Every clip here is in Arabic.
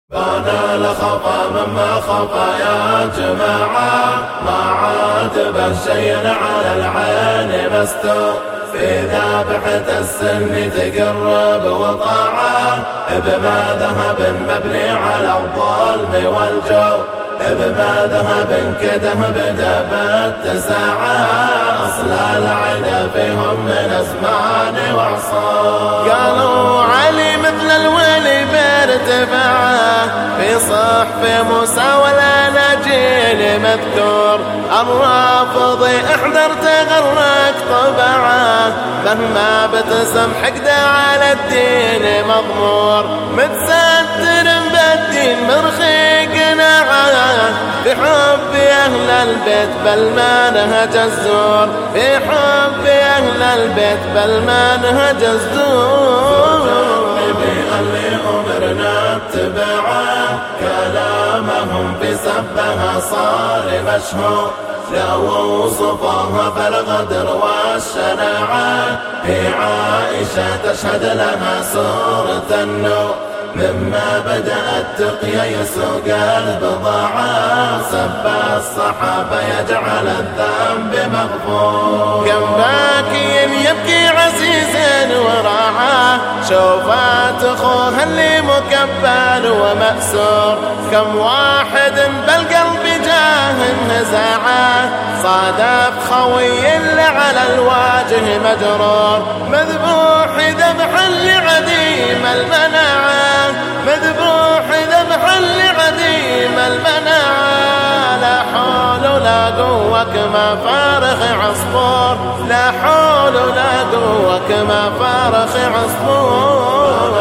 أنا لخفى مما خفى يا جماعة، ما عاد بالشيء على العين مستور، في ذابحة السن تقرب وطاعة، بما ذهب مبني على الظلم والجور، بما ذهب كده بدا بالتساعة، أصل العدا فيهم من أزمان وعصور. قالوا علي مثل الولي بارتفاعه، في صحف موسى والأناجيل مذكور، الرافض احذر تغرق طبعه، مهما بتسم حقده على الدين مضمور، متستر بالدين مرخي قناعه، بحب أهل البيت بل ما نهج الزور، بحب أهل البيت بل ما نهج الزور. اللي أمرنا اتباعه، كلامهم في سبها صار مشهور، لو وصفوها فالغدر والشناعة، هي عائشة تشهد لها سورة النور، مما بدأت تقيا يسوق البضاعة، سب الصحابة يجعل الذنب مغفور. كم باكي يبكي عزيز وراعاه، شوفات اخوه اللي مكبل ومأسور، كم واحد بالقلب جاه نزاعه، صادف خوي اللي على الواجه مجرور، مذبوح ذبح لعديم المناعه، مذبوح ذبح لعديم المناعه، لا حول ولا قوة كما فارخ عصفور، لا حول ولا قوة كما فارخ عصفور.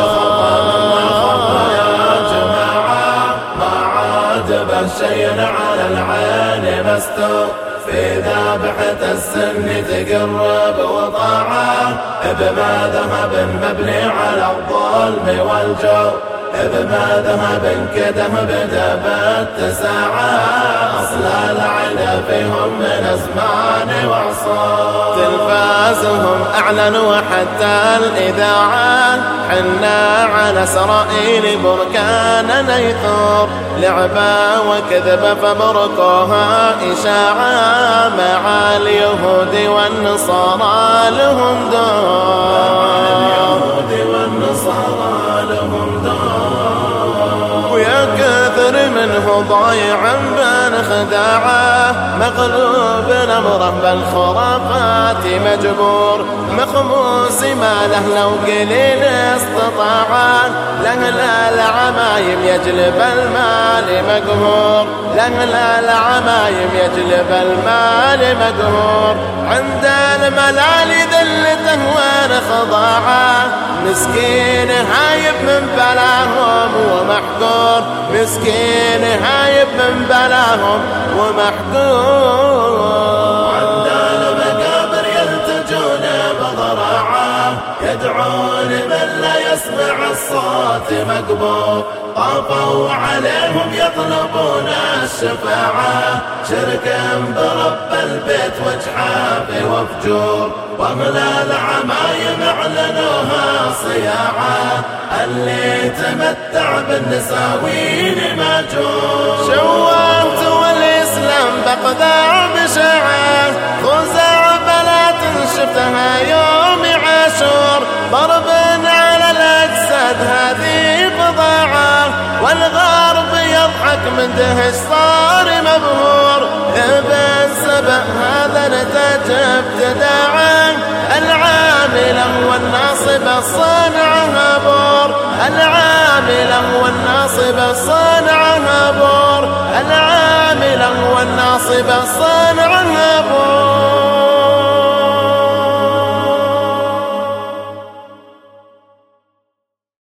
يا جماعة ما عاد بالشيء على العين مستور، في ذابحة السن تقرب وطاعة، بما ذهب مبني على الظلم والجور، بما ذهب كده بدا بالتساعة، أصل العدا فيهم من أزمان وعصور. تلفازهم أعلنوا حتى الإذاعة، حنا على إسرائيل بركان نيثور، لعبة وكذبة فبركوها إشاعة، مع اليهود والنصارى لهم دور، ويا كثر منه ضايعا بين خداعه، مغلوب أمره بالخرافات مجبور، مخموس ماله لو قليل استطاعه، لأهل العمايم يجلب المال مقهور، لأهل العمايم يجلب المال مقهور، عند الملال ذلته وانخضاعه، مسكين هايب من بلاهم ومحقور، مسكين هايب من بلاهم ومحقور. عند المقابر يلتجون بضراعة، يدعون من لا يسمع الصوت مقبور، طافوا عليهم يطلبون الشفاعة، شركا برب البيت وجحاف وفجور، واهل العمايم اعلنوها صياعة، اللي تمتع بالنساوين ماجور. شوات والإسلام بقذاع بشاعة، خزاع بلات شفتها يوم عاشور، ضرب على الأجساد هذه بضاعة، والغرب يضحك من دهش صار مبهور، ابن سبأ هذا نتاج ابتداعه، العامل والناصب صنعها بور، العامل والناصب صنعها بور، العامل والناصب صنعها